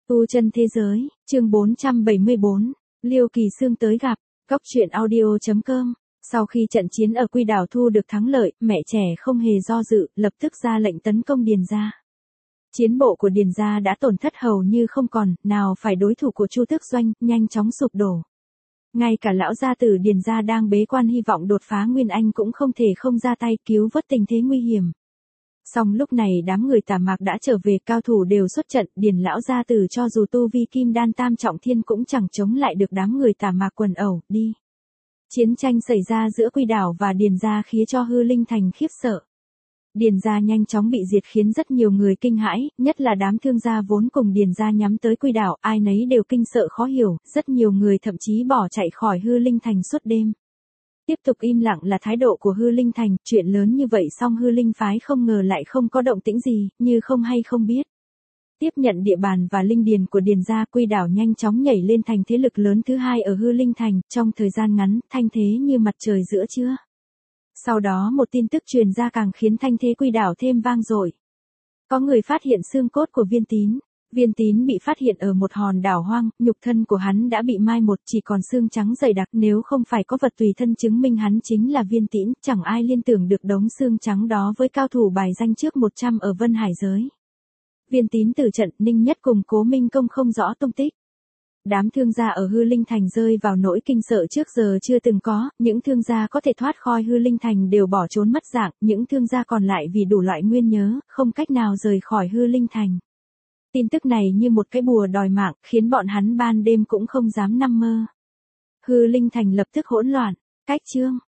Tu chân thế giới, chương 474, Liêu Kỳ Sương tới gặp, Cốc truyện audio.com. Sau khi trận chiến ở Quy Đảo thu được thắng lợi, mẹ trẻ không hề do dự, lập tức ra lệnh tấn công Điền gia. Chiến bộ của Điền gia đã tổn thất hầu như không còn, nào phải đối thủ của Chu Tước Doanh, nhanh chóng sụp đổ. Ngay cả lão gia tử Điền gia đang bế quan hy vọng đột phá Nguyên Anh cũng không thể không ra tay cứu vớt tình thế nguy hiểm. Song lúc này đám người Tà Mạc đã trở về, cao thủ đều xuất trận, Điền lão gia tử cho dù tu vi kim đan tam trọng thiên cũng chẳng chống lại được đám người Tà Mạc quần ẩu, đi. Chiến tranh xảy ra giữa Quy Đảo và Điền gia khiến cho Hư Linh Thành khiếp sợ. Điền gia nhanh chóng bị diệt khiến rất nhiều người kinh hãi, nhất là đám thương gia vốn cùng Điền gia nhắm tới Quy Đảo, ai nấy đều kinh sợ khó hiểu, rất nhiều người thậm chí bỏ chạy khỏi Hư Linh Thành suốt đêm. Tiếp tục im lặng là thái độ của Hư Linh Thành, chuyện lớn như vậy song Hư Linh phái không ngờ lại không có động tĩnh gì, như không hay không biết. Tiếp nhận địa bàn và linh điền của Điền gia, Quy Đảo nhanh chóng nhảy lên thành thế lực lớn thứ hai ở Hư Linh Thành, trong thời gian ngắn, thanh thế như mặt trời giữa trưa. Sau đó một tin tức truyền ra càng khiến thanh thế Quy Đảo thêm vang dội. Có người phát hiện xương cốt của Viên Tín. Viên Tín bị phát hiện ở một hòn đảo hoang, nhục thân của hắn đã bị mai một, chỉ còn xương trắng dày đặc, nếu không phải có vật tùy thân chứng minh hắn chính là Viên Tín, chẳng ai liên tưởng được đống xương trắng đó với cao thủ bài danh trước 100 ở Vân Hải giới. Viên Tín tử trận, Ninh Nhất cùng Cố Minh Công không rõ tung tích. Đám thương gia ở Hư Linh Thành rơi vào nỗi kinh sợ trước giờ chưa từng có, những thương gia có thể thoát khỏi Hư Linh Thành đều bỏ trốn mất dạng, những thương gia còn lại vì đủ loại nguyên nhớ, không cách nào rời khỏi Hư Linh Thành. Tin tức này như một cái bùa đòi mạng, khiến bọn hắn ban đêm cũng không dám nằm mơ. Hư Linh Thành lập tức hỗn loạn, cách chương,